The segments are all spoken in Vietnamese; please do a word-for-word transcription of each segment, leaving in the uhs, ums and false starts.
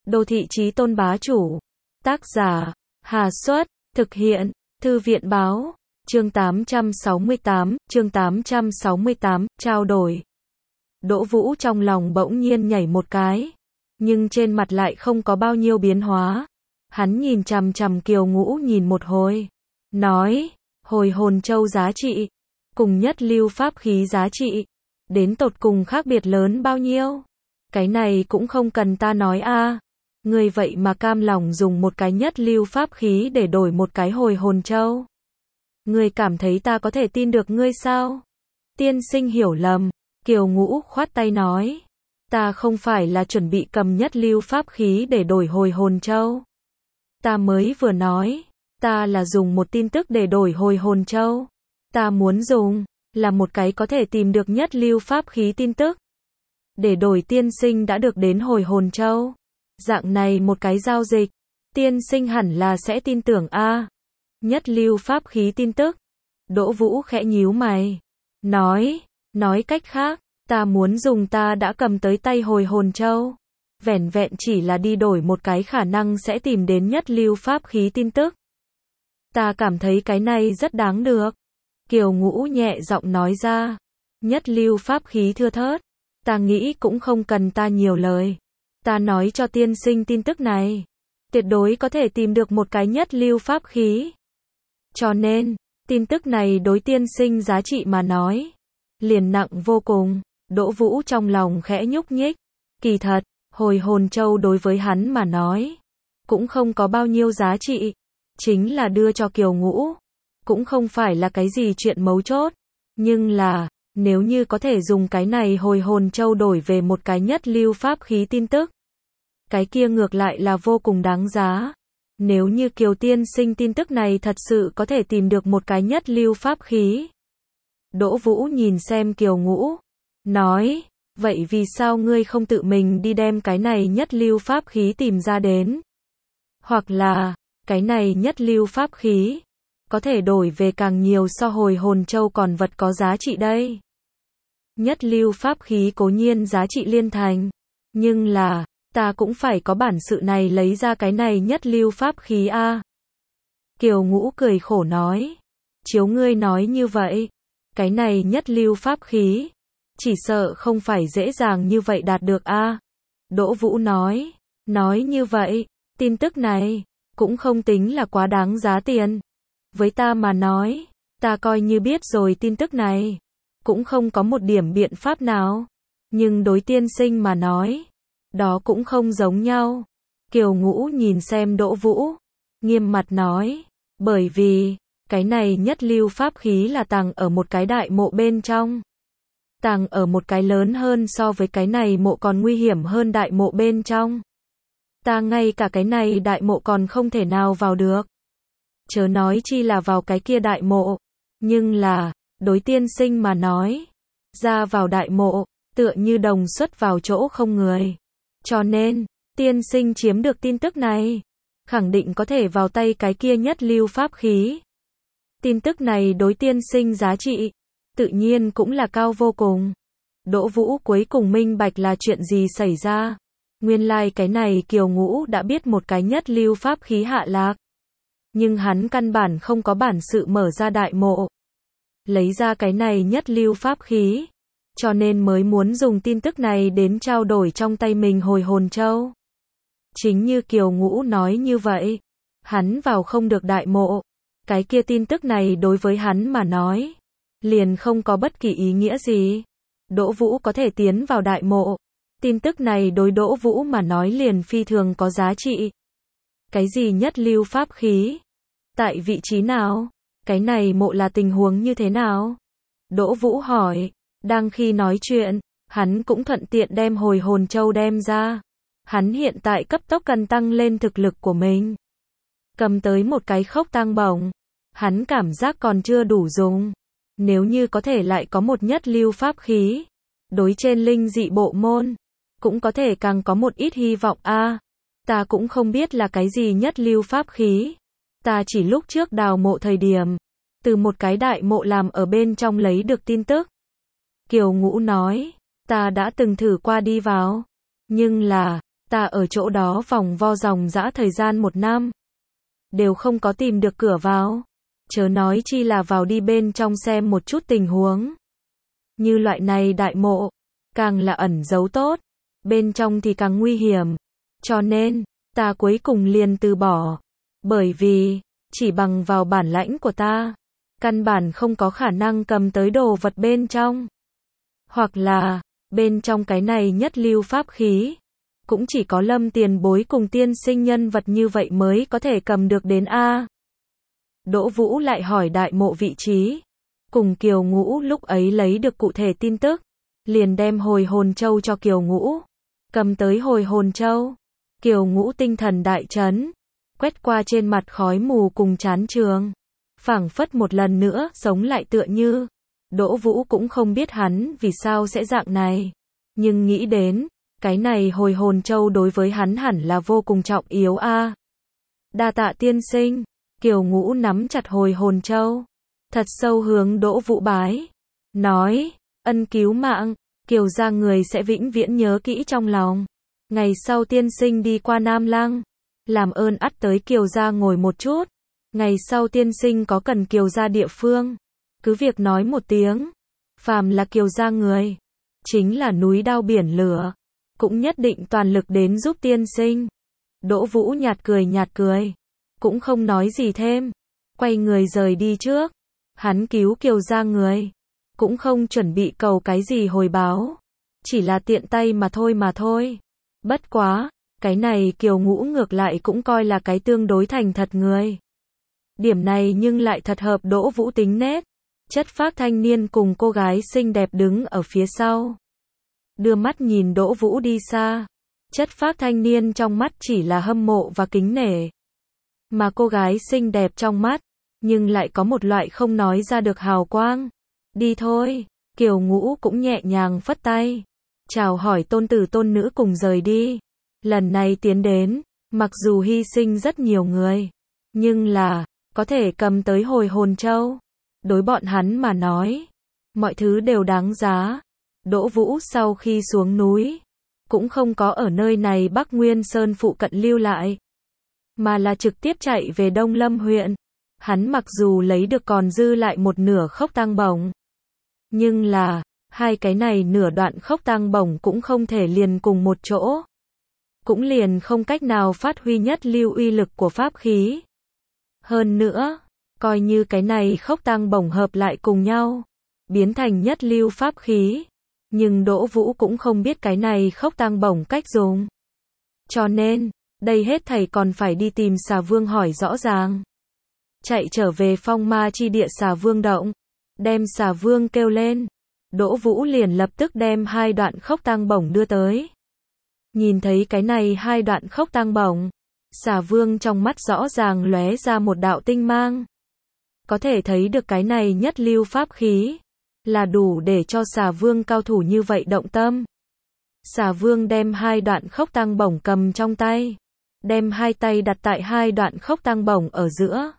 Đô thị chí tôn bá chủ. Tác giả, Hà Xuất, thực hiện, Thư viện báo, chương tám trăm sáu mươi tám, chương tám trăm sáu mươi tám, trao đổi. Đỗ Vũ trong lòng bỗng nhiên nhảy một cái, nhưng trên mặt lại không có bao nhiêu biến hóa. Hắn nhìn chằm chằm Kiều Ngũ nhìn một hồi, nói, hồi hồn châu giá trị, cùng nhất lưu pháp khí giá trị, đến tột cùng khác biệt lớn bao nhiêu? Cái này cũng không cần ta nói a. Ngươi vậy mà cam lòng dùng một cái nhất lưu pháp khí để đổi một cái hồi hồn châu. Ngươi cảm thấy ta có thể tin được ngươi sao? Tiên sinh hiểu lầm, Kiều Ngũ khoát tay nói. Ta không phải là chuẩn bị cầm nhất lưu pháp khí để đổi hồi hồn châu. Ta mới vừa nói, ta là dùng một tin tức để đổi hồi hồn châu. Ta muốn dùng, là một cái có thể tìm được nhất lưu pháp khí tin tức. Để đổi tiên sinh đã được đến hồi hồn châu. Dạng này một cái giao dịch, tiên sinh hẳn là sẽ tin tưởng a. Nhất lưu pháp khí tin tức. Đỗ Vũ khẽ nhíu mày, nói, nói cách khác, ta muốn dùng ta đã cầm tới tay hồi hồn châu. Vẻn vẹn chỉ là đi đổi một cái khả năng sẽ tìm đến nhất lưu pháp khí tin tức. Ta cảm thấy cái này rất đáng được. Kiều Ngũ nhẹ giọng nói ra, nhất lưu pháp khí thưa thớt, ta nghĩ cũng không cần ta nhiều lời. Ta nói cho tiên sinh tin tức này, tuyệt đối có thể tìm được một cái nhất lưu pháp khí. Cho nên, tin tức này đối tiên sinh giá trị mà nói, liền nặng vô cùng. Đỗ Vũ trong lòng khẽ nhúc nhích. Kỳ thật, hồi hồn châu đối với hắn mà nói, cũng không có bao nhiêu giá trị. Chính là đưa cho Kiều Ngũ, cũng không phải là cái gì chuyện mấu chốt. Nhưng là, nếu như có thể dùng cái này hồi hồn châu đổi về một cái nhất lưu pháp khí tin tức, cái kia ngược lại là vô cùng đáng giá. Nếu như Kiều tiên sinh tin tức này thật sự có thể tìm được một cái nhất lưu pháp khí. Đỗ Vũ nhìn xem Kiều Ngũ, nói, vậy vì sao ngươi không tự mình đi đem cái này nhất lưu pháp khí tìm ra đến? Hoặc là, cái này nhất lưu pháp khí, có thể đổi về càng nhiều so hồi hồn châu còn vật có giá trị đây. Nhất lưu pháp khí cố nhiên giá trị liên thành, nhưng là, ta cũng phải có bản sự này lấy ra cái này nhất lưu pháp khí a. Kiều Ngũ cười khổ nói, chiếu ngươi nói như vậy, cái này nhất lưu pháp khí, chỉ sợ không phải dễ dàng như vậy đạt được a. Đỗ Vũ nói, nói như vậy, tin tức này, cũng không tính là quá đáng giá tiền. Với ta mà nói, ta coi như biết rồi tin tức này, cũng không có một điểm biện pháp nào. Nhưng đối tiên sinh mà nói, đó cũng không giống nhau. Kiều Ngũ nhìn xem Đỗ Vũ, nghiêm mặt nói, bởi vì, cái này nhất lưu pháp khí là tàng ở một cái đại mộ bên trong. Tàng ở một cái lớn hơn so với cái này mộ còn nguy hiểm hơn đại mộ bên trong. Ta ngay cả cái này đại mộ còn không thể nào vào được. Chớ nói chi là vào cái kia đại mộ. Nhưng là, đối tiên sinh mà nói, ra vào đại mộ, tựa như đồng xuất vào chỗ không người. Cho nên, tiên sinh chiếm được tin tức này, khẳng định có thể vào tay cái kia nhất lưu pháp khí. Tin tức này đối tiên sinh giá trị, tự nhiên cũng là cao vô cùng. Đỗ Vũ cuối cùng minh bạch là chuyện gì xảy ra. Nguyên lai like cái này Kiều Ngũ đã biết một cái nhất lưu pháp khí hạ lạc. Nhưng hắn căn bản không có bản sự mở ra đại mộ, lấy ra cái này nhất lưu pháp khí. Cho nên mới muốn dùng tin tức này đến trao đổi trong tay mình hồi hồn châu. Chính như Kiều Ngũ nói như vậy, hắn vào không được đại mộ. Cái kia tin tức này đối với hắn mà nói, liền không có bất kỳ ý nghĩa gì. Đỗ Vũ có thể tiến vào đại mộ. Tin tức này đối Đỗ Vũ mà nói liền phi thường có giá trị. Cái gì nhất lưu pháp khí? Tại vị trí nào? Cái này mộ là tình huống như thế nào? Đỗ Vũ hỏi. Đang khi nói chuyện, hắn cũng thuận tiện đem hồi hồn châu đem ra. Hắn hiện tại cấp tốc cần tăng lên thực lực của mình. Cầm tới một cái khốc tăng bổng, hắn cảm giác còn chưa đủ dùng. Nếu như có thể lại có một nhất lưu pháp khí, đối trên linh dị bộ môn, cũng có thể càng có một ít hy vọng a. À, ta cũng không biết là cái gì nhất lưu pháp khí. Ta chỉ lúc trước đào mộ thời điểm, từ một cái đại mộ làm ở bên trong lấy được tin tức. Kiều Ngũ nói, ta đã từng thử qua đi vào, nhưng là, Ta ở chỗ đó vòng vo dòng dã thời gian một năm. Đều không có tìm được cửa vào. Chớ nói chi là vào đi bên trong xem một chút tình huống. Như loại này đại mộ, càng là ẩn giấu tốt, bên trong thì càng nguy hiểm. Cho nên, ta cuối cùng liền từ bỏ. Bởi vì, chỉ bằng vào bản lãnh của ta, căn bản không có khả năng cầm tới đồ vật bên trong. Hoặc là, bên trong cái này nhất lưu pháp khí, cũng chỉ có Lâm tiền bối cùng tiên sinh nhân vật như vậy mới có thể cầm được đến A. Đỗ Vũ lại hỏi đại mộ vị trí. Cùng Kiều Ngũ lúc ấy lấy được cụ thể tin tức. Liền đem hồi hồn châu cho Kiều Ngũ. Cầm tới hồi hồn châu. Kiều Ngũ tinh thần đại chấn. Quét qua trên mặt khói mù cùng chán trường. Phảng phất một lần nữa sống lại tựa như. Đỗ Vũ cũng không biết hắn vì sao sẽ dạng này. Nhưng nghĩ đến, cái này hồi hồn châu đối với hắn hẳn là vô cùng trọng yếu a. Đa tạ tiên sinh. Kiều Ngũ nắm chặt hồi hồn châu. Thật sâu hướng Đỗ Vũ bái. Nói, ân cứu mạng, Kiều gia người sẽ vĩnh viễn nhớ kỹ trong lòng. Ngày sau tiên sinh đi qua Nam Lăng. Làm ơn ắt tới Kiều gia ngồi một chút. Ngày sau tiên sinh có cần Kiều gia địa phương. Cứ việc nói một tiếng. Phàm là Kiều gia người. Chính là núi đao biển lửa. Cũng nhất định toàn lực đến giúp tiên sinh. Đỗ Vũ nhạt cười nhạt cười. Cũng không nói gì thêm. Quay người rời đi trước. Hắn cứu Kiều gia người. Cũng không chuẩn bị cầu cái gì hồi báo. Chỉ là tiện tay mà thôi mà thôi. Bất quá, cái này Kiều Ngũ ngược lại cũng coi là cái tương đối thành thật người. Điểm này nhưng lại thật hợp Đỗ Vũ tính nết. Chất phác thanh niên cùng cô gái xinh đẹp đứng ở phía sau. Đưa mắt nhìn Đỗ Vũ đi xa. Chất phác thanh niên trong mắt chỉ là hâm mộ và kính nể. Mà cô gái xinh đẹp trong mắt, nhưng lại có một loại không nói ra được hào quang. Đi thôi, Kiều Ngũ cũng nhẹ nhàng phất tay. Chào hỏi tôn tử tôn nữ cùng rời đi. Lần này tiến đến, mặc dù hy sinh rất nhiều người, nhưng là, có thể cầm tới hồi hồn châu. Đối bọn hắn mà nói, mọi thứ đều đáng giá. Đỗ Vũ sau khi xuống núi, cũng không có ở nơi này Bắc Nguyên Sơn phụ cận lưu lại, mà là trực tiếp chạy về Đông Lâm huyện. Hắn mặc dù lấy được còn dư lại một nửa khốc tang bổng, nhưng là, hai cái này nửa đoạn khốc tang bổng cũng không thể liền cùng một chỗ. Cũng liền không cách nào phát huy nhất lưu uy lực của pháp khí. Hơn nữa, coi như cái này khốc tang bổng hợp lại cùng nhau, biến thành nhất lưu pháp khí. Nhưng Đỗ Vũ cũng không biết cái này khốc tang bổng cách dùng. Cho nên, đây hết thảy còn phải đi tìm Xà Vương hỏi rõ ràng. Chạy trở về phong ma chi địa Xà Vương động, đem Xà Vương kêu lên. Đỗ Vũ liền lập tức đem hai đoạn khốc tang bổng đưa tới. Nhìn thấy cái này hai đoạn khốc tang bổng, Xà Vương trong mắt rõ ràng lóe ra một đạo tinh mang. Có thể thấy được cái này nhất lưu pháp khí, là đủ để cho Xà Vương cao thủ như vậy động tâm. Xà Vương đem hai đoạn khốc tang bổng cầm trong tay, đem hai tay đặt tại hai đoạn khốc tang bổng ở giữa.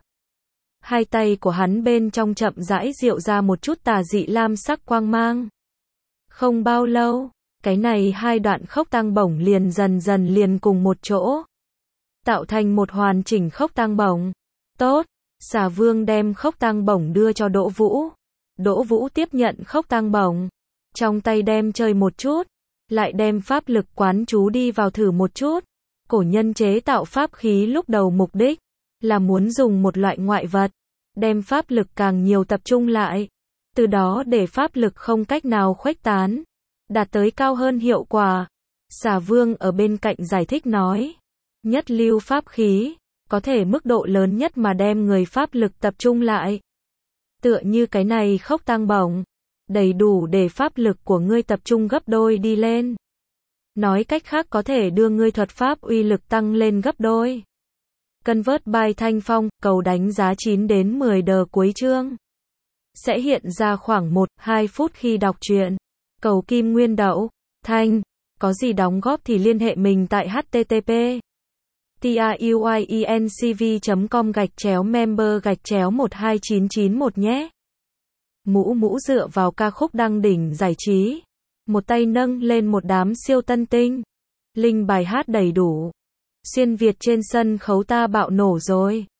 Hai tay của hắn bên trong chậm rãi diệu ra một chút tà dị lam sắc quang mang. Không bao lâu, cái này hai đoạn khốc tang bổng liền dần dần liền cùng một chỗ, tạo thành một hoàn chỉnh khốc tang bổng. Tốt, Xà Vương đem khốc tang bổng đưa cho Đỗ Vũ. Đỗ Vũ tiếp nhận khốc tang bổng, trong tay đem chơi một chút, lại đem pháp lực quán chú đi vào thử một chút. Cổ nhân chế tạo pháp khí lúc đầu mục đích là muốn dùng một loại ngoại vật, đem pháp lực càng nhiều tập trung lại, từ đó để pháp lực không cách nào khuếch tán, đạt tới cao hơn hiệu quả. Xà Vương ở bên cạnh giải thích nói, nhất lưu pháp khí, có thể mức độ lớn nhất mà đem người pháp lực tập trung lại. Tựa như cái này khốc tang bổng, đầy đủ để pháp lực của ngươi tập trung gấp đôi đi lên. Nói cách khác có thể đưa ngươi thuật pháp uy lực tăng lên gấp đôi. Convert by Thanh Phong, cầu đánh giá chín đến mười đờ cuối chương. Sẽ hiện ra khoảng một đến hai phút khi đọc truyện. Cầu Kim Nguyên Đậu, Thanh, có gì đóng góp thì liên hệ mình tại http truyencv chấm com gạch chéo member gạch chéo một hai chín chín một nhé. Mũ Mũ dựa vào ca khúc đăng đỉnh giải trí, một tay nâng lên một đám siêu tân tinh, Linh bài hát đầy đủ. Xuyên Việt trên sân khấu ta bạo nổ rồi.